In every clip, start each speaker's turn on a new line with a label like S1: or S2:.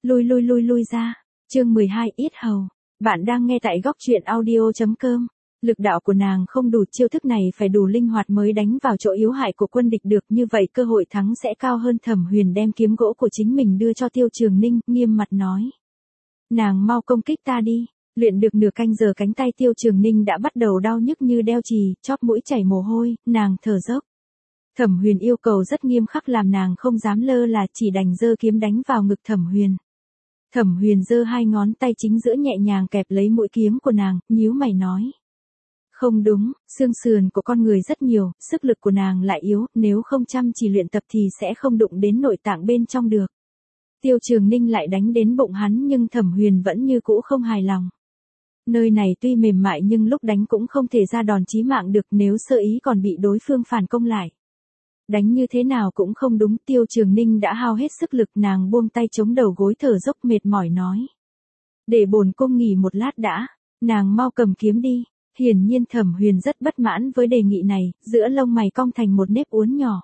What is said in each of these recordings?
S1: Lui ra. Chương 12 Yết hầu. Bạn đang nghe tại góc truyện audio.com. Lực đạo của nàng không đủ, chiêu thức này phải đủ linh hoạt mới đánh vào chỗ yếu hại của quân địch được, như vậy cơ hội thắng sẽ cao hơn. Thẩm Huyền đem kiếm gỗ của chính mình đưa cho Tiêu Trường Ninh, nghiêm mặt nói. Nàng mau công kích ta đi. Luyện được nửa canh giờ cánh tay Tiêu Trường Ninh đã bắt đầu đau nhức như đeo chì, chóp mũi chảy mồ hôi, nàng thở dốc. Thẩm Huyền yêu cầu rất nghiêm khắc làm nàng không dám lơ là, chỉ đành giơ kiếm đánh vào ngực Thẩm Huyền. Thẩm Huyền giơ hai ngón tay chính giữa nhẹ nhàng kẹp lấy mũi kiếm của nàng, nhíu mày nói. Không đúng, xương sườn của con người rất nhiều, sức lực của nàng lại yếu, nếu không chăm chỉ luyện tập thì sẽ không đụng đến nội tạng bên trong được. Tiêu Trường Ninh lại đánh đến bụng hắn nhưng Thẩm Huyền vẫn như cũ không hài lòng. Nơi này tuy mềm mại nhưng lúc đánh cũng không thể ra đòn chí mạng được, nếu sơ ý còn bị đối phương phản công lại. Đánh như thế nào cũng không đúng. Tiêu Trường Ninh đã hao hết sức lực, nàng buông tay chống đầu gối thở dốc mệt mỏi nói. Để bổn cung nghỉ một lát đã, nàng mau cầm kiếm đi. Hiển nhiên Thẩm Huyền rất bất mãn với đề nghị này, giữa lông mày cong thành một nếp uốn nhỏ.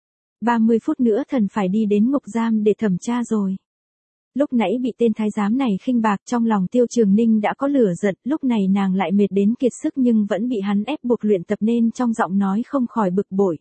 S1: 30 phút nữa thần phải đi đến ngục giam để thẩm tra rồi. Lúc nãy bị tên thái giám này khinh bạc, trong lòng Tiêu Trường Ninh đã có lửa giận, lúc này nàng lại mệt đến kiệt sức nhưng vẫn bị hắn ép buộc luyện tập nên trong giọng nói không khỏi bực bội.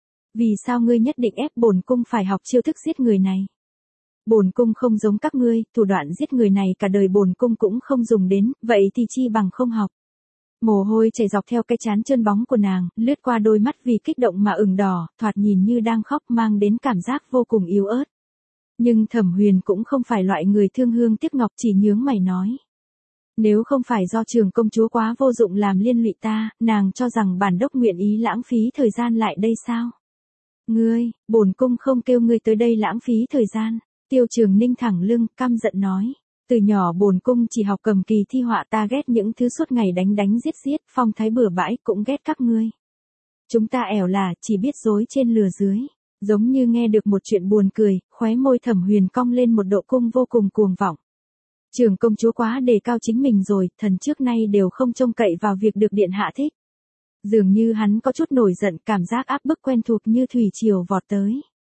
S1: Vì sao ngươi nhất định ép bổn cung phải học chiêu thức giết người này? Bổn cung không giống các ngươi, thủ đoạn giết người này cả đời bổn cung cũng không dùng đến, vậy thì chi bằng không học. Mồ hôi chảy dọc theo cái trán trơn bóng của nàng, lướt qua đôi mắt vì kích động mà ửng đỏ, thoạt nhìn như đang khóc, mang đến cảm giác vô cùng yếu ớt. Nhưng Thẩm Huyền cũng không phải loại người thương hương tiếc ngọc, chỉ nhướng mày nói. Nếu không phải do Trường công chúa quá vô dụng làm liên lụy ta, nàng cho rằng bản đốc nguyện ý lãng phí thời gian lại đây sao? Ngươi, bổn cung không kêu ngươi tới đây lãng phí thời gian. Tiêu Trường Ninh thẳng lưng, căm giận nói. Từ nhỏ bổn cung chỉ học cầm kỳ thi họa, ta ghét những thứ suốt ngày đánh giết, phong thái bừa bãi, cũng ghét các ngươi. Chúng ta ẻo là, chỉ biết dối trên lừa dưới. Giống như nghe được một chuyện buồn cười, khóe môi Thẩm Huyền cong lên một độ cung vô cùng cuồng vọng. Trường công chúa quá đề cao chính mình rồi, thần trước nay đều không trông cậy vào việc được điện hạ thích. Dường như hắn có chút nổi giận, cảm giác áp bức quen thuộc như thủy triều vọt tới.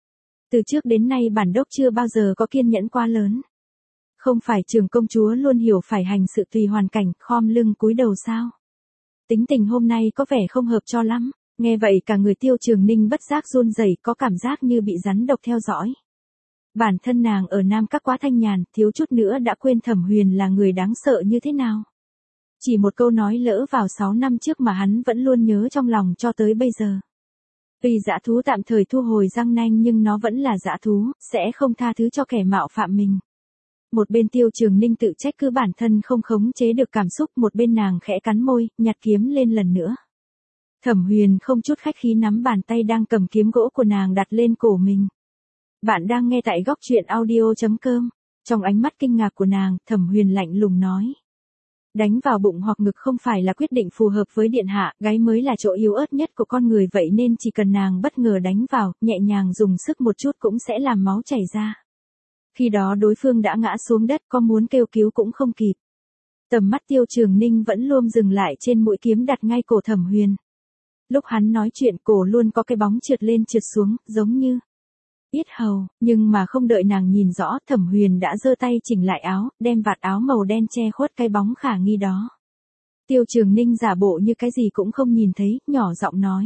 S1: Từ trước đến nay bản đốc chưa bao giờ có kiên nhẫn quá lớn. Không phải Trường công chúa luôn hiểu phải hành sự tùy hoàn cảnh, khom lưng cúi đầu sao? Tính tình hôm nay có vẻ không hợp cho lắm. Nghe vậy cả người Tiêu Trường Ninh bất giác run rẩy, có cảm giác như bị rắn độc theo dõi. Bản thân nàng ở Nam Các quá thanh nhàn, thiếu chút nữa đã quên Thẩm Huyền là người đáng sợ như thế nào. Chỉ một câu nói lỡ vào 6 năm trước mà hắn vẫn luôn nhớ trong lòng cho tới bây giờ. Tuy dã thú tạm thời thu hồi răng nanh nhưng nó vẫn là dã thú, sẽ không tha thứ cho kẻ mạo phạm mình. Một bên Tiêu Trường Ninh tự trách cứ bản thân không khống chế được cảm xúc, một bên nàng khẽ cắn môi, nhặt kiếm lên lần nữa. Thẩm Huyền không chút khách khí nắm bàn tay đang cầm kiếm gỗ của nàng đặt lên cổ mình. Bạn đang nghe tại góc truyện audio.com. Trong ánh mắt kinh ngạc của nàng, Thẩm Huyền lạnh lùng nói. Đánh vào bụng hoặc ngực không phải là quyết định phù hợp với điện hạ, gáy mới là chỗ yếu ớt nhất của con người, vậy nên chỉ cần nàng bất ngờ đánh vào, nhẹ nhàng dùng sức một chút cũng sẽ làm máu chảy ra. Khi đó đối phương đã ngã xuống đất, có muốn kêu cứu cũng không kịp. Tầm mắt Tiêu Trường Ninh vẫn luôn dừng lại trên mũi kiếm đặt ngay cổ Thẩm Huyền. Lúc hắn nói chuyện cổ luôn có cái bóng trượt lên trượt xuống, giống như yết hầu, nhưng mà không đợi nàng nhìn rõ, Thẩm Huyền đã giơ tay chỉnh lại áo, đem vạt áo màu đen che khuất cái bóng khả nghi đó. Tiêu Trường Ninh giả bộ như cái gì cũng không nhìn thấy, nhỏ giọng nói.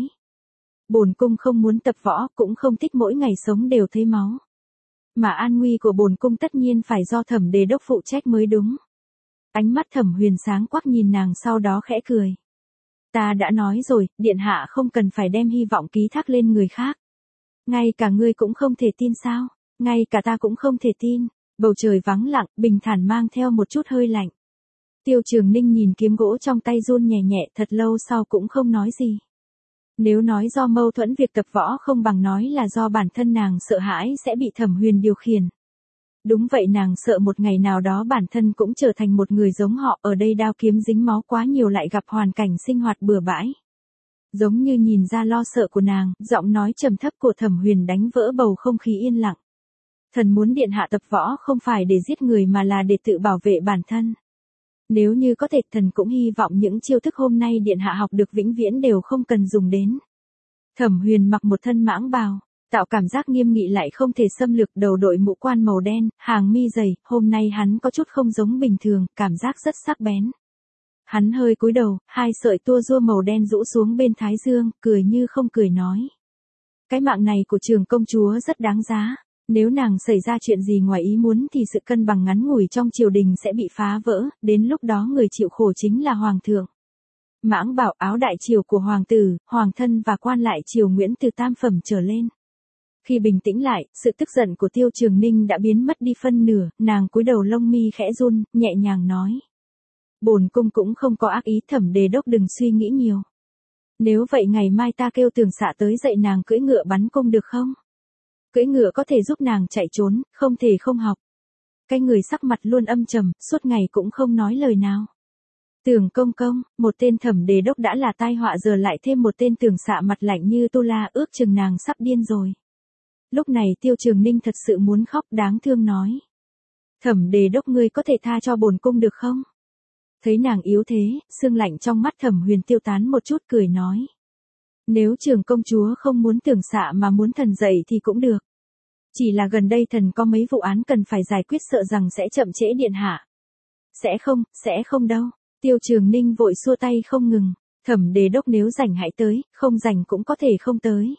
S1: Bổn cung không muốn tập võ, cũng không thích mỗi ngày sống đều thấy máu. Mà an nguy của bổn cung tất nhiên phải do Thẩm đề đốc phụ trách mới đúng. Ánh mắt Thẩm Huyền sáng quắc nhìn nàng, sau đó khẽ cười. Ta đã nói rồi, điện hạ không cần phải đem hy vọng ký thác lên người khác. Ngay cả ngươi cũng không thể tin sao? Ngay cả ta cũng không thể tin. Bầu trời vắng lặng, bình thản mang theo một chút hơi lạnh. Tiêu Trường Ninh nhìn kiếm gỗ trong tay run nhẹ nhẹ, thật lâu sau cũng không nói gì. Nếu nói do mâu thuẫn việc tập võ không bằng nói là do bản thân nàng sợ hãi sẽ bị Thẩm Huyền điều khiển. Đúng vậy, nàng sợ một ngày nào đó bản thân cũng trở thành một người giống họ, ở đây đao kiếm dính máu quá nhiều lại gặp hoàn cảnh sinh hoạt bừa bãi. Giống như nhìn ra lo sợ của nàng, giọng nói trầm thấp của Thẩm Huyền đánh vỡ bầu không khí yên lặng. Thần muốn điện hạ tập võ không phải để giết người mà là để tự bảo vệ bản thân. Nếu như có thể, thần cũng hy vọng những chiêu thức hôm nay điện hạ học được vĩnh viễn đều không cần dùng đến. Thẩm Huyền mặc một thân mãng bào. Tạo cảm giác nghiêm nghị lại không thể xâm lược, đầu đội mũ quan màu đen, hàng mi dày, hôm nay hắn có chút không giống bình thường, cảm giác rất sắc bén. Hắn hơi cúi đầu, hai sợi tua rua màu đen rũ xuống bên thái dương, cười như không cười nói. Cái mạng này của Trường công chúa rất đáng giá. Nếu nàng xảy ra chuyện gì ngoài ý muốn thì sự cân bằng ngắn ngủi trong triều đình sẽ bị phá vỡ, đến lúc đó người chịu khổ chính là hoàng thượng. Mãng Bảo, áo đại triều của hoàng tử, hoàng thân và quan lại triều Nguyễn từ tam phẩm trở lên. Khi bình tĩnh lại, sự tức giận của Tiêu Trường Ninh đã biến mất đi phân nửa, nàng cúi đầu lông mi khẽ run, nhẹ nhàng nói. Bổn cung cũng không có ác ý, Thẩm Đề Đốc đừng suy nghĩ nhiều. Nếu vậy ngày mai ta kêu Tường Xạ tới dạy nàng cưỡi ngựa bắn cung được không? Cưỡi ngựa có thể giúp nàng chạy trốn, không thể không học. Cái người sắc mặt luôn âm trầm, suốt ngày cũng không nói lời nào. Tưởng công công, một tên Thẩm Đề Đốc đã là tai họa, giờ lại thêm một tên Tường Xạ mặt lạnh như tu la, ước chừng nàng sắp điên rồi. Lúc này Tiêu Trường Ninh thật sự muốn khóc, đáng thương nói. Thẩm Đề Đốc, ngươi có thể tha cho bổn cung được không? Thấy nàng yếu thế, sương lạnh trong mắt Thẩm Huyền tiêu tán một chút, cười nói. Nếu Trường công chúa không muốn Tưởng Xạ mà muốn thần dậy thì cũng được. Chỉ là gần đây thần có mấy vụ án cần phải giải quyết, sợ rằng sẽ chậm trễ điện hạ. Sẽ không đâu. Tiêu Trường Ninh vội xua tay không ngừng. Thẩm Đề Đốc nếu rảnh hãy tới, không rảnh cũng có thể không tới.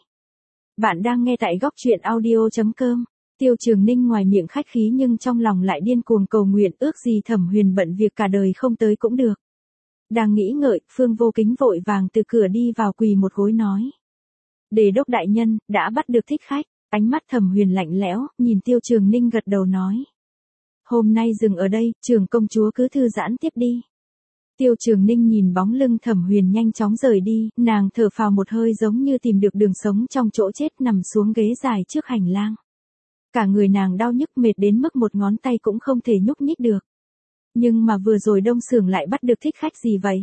S1: Bạn đang nghe tại góc truyện audio.com. Tiêu Trường Ninh ngoài miệng khách khí nhưng trong lòng lại điên cuồng cầu nguyện, ước gì Thẩm Huyền bận việc cả đời không tới cũng được. Đang nghĩ ngợi, Phương Vô Kính vội vàng từ cửa đi vào, quỳ một gối nói. Đề Đốc đại nhân, đã bắt được thích khách. Ánh mắt Thẩm Huyền lạnh lẽo, nhìn Tiêu Trường Ninh gật đầu nói. Hôm nay dừng ở đây, Trường công chúa cứ thư giãn tiếp đi. Tiêu Trường Ninh nhìn bóng lưng Thẩm Huyền nhanh chóng rời đi, nàng thở phào một hơi giống như tìm được đường sống trong chỗ chết, nằm xuống ghế dài trước hành lang. Cả người nàng đau nhức mệt đến mức một ngón tay cũng không thể nhúc nhích được. Nhưng mà vừa rồi Đông Xưởng lại bắt được thích khách gì vậy?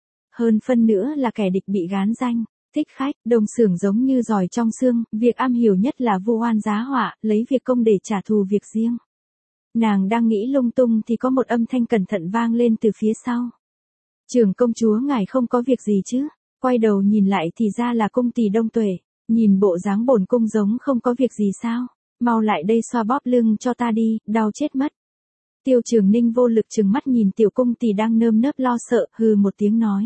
S1: Hơn phân nữa là kẻ địch bị gán danh. Thích khách, Đông Xưởng giống như giỏi trong xương, việc am hiểu nhất là vu oan giá họa, lấy việc công để trả thù việc riêng. Nàng đang nghĩ lung tung thì có một âm thanh cẩn thận vang lên từ phía sau. Trường công chúa ngài không có việc gì chứ? Quay đầu nhìn lại thì ra là cung tỳ Đông Tuệ, nhìn bộ dáng bổn cung giống không có việc gì sao? Mau lại đây xoa bóp lưng cho ta đi, đau chết mất. Tiêu Trường Ninh vô lực trừng mắt nhìn tiểu cung tỳ đang nơm nớp lo sợ, hừ một tiếng nói.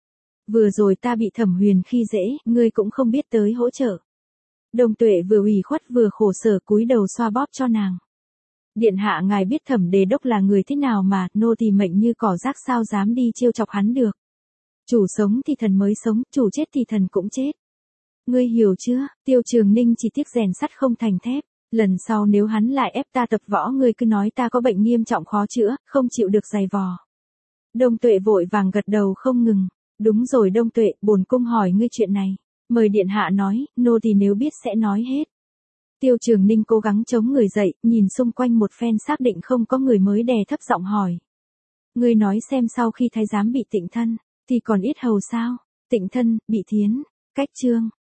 S1: Vừa rồi ta bị Thẩm Huyền khi dễ, ngươi cũng không biết tới hỗ trợ. Đông Tuệ vừa ủy khuất vừa khổ sở cúi đầu xoa bóp cho nàng. Điện hạ ngài biết Thẩm Đề Đốc là người thế nào mà, nô tỳ mệnh như cỏ rác sao dám đi trêu chọc hắn được. Chủ sống thì thần mới sống, chủ chết thì thần cũng chết. Ngươi hiểu chưa? Tiêu Trường Ninh chỉ tiếc rèn sắt không thành thép. Lần sau nếu hắn lại ép ta tập võ, ngươi cứ nói ta có bệnh nghiêm trọng khó chữa, không chịu được giày vò. Đông Tuệ vội vàng gật đầu không ngừng. Đúng rồi Đông Tuệ, bổn cung hỏi ngươi chuyện này. Mời điện hạ nói, nô tỳ nếu biết sẽ nói hết. Tiêu Trường Ninh cố gắng chống người dậy, nhìn xung quanh một phen xác định không có người mới đè thấp giọng hỏi. Ngươi nói xem, sau khi thái giám bị Tịnh Thân, thì còn Yết Hầu sao? Tịnh Thân, bị thiến, cách chương.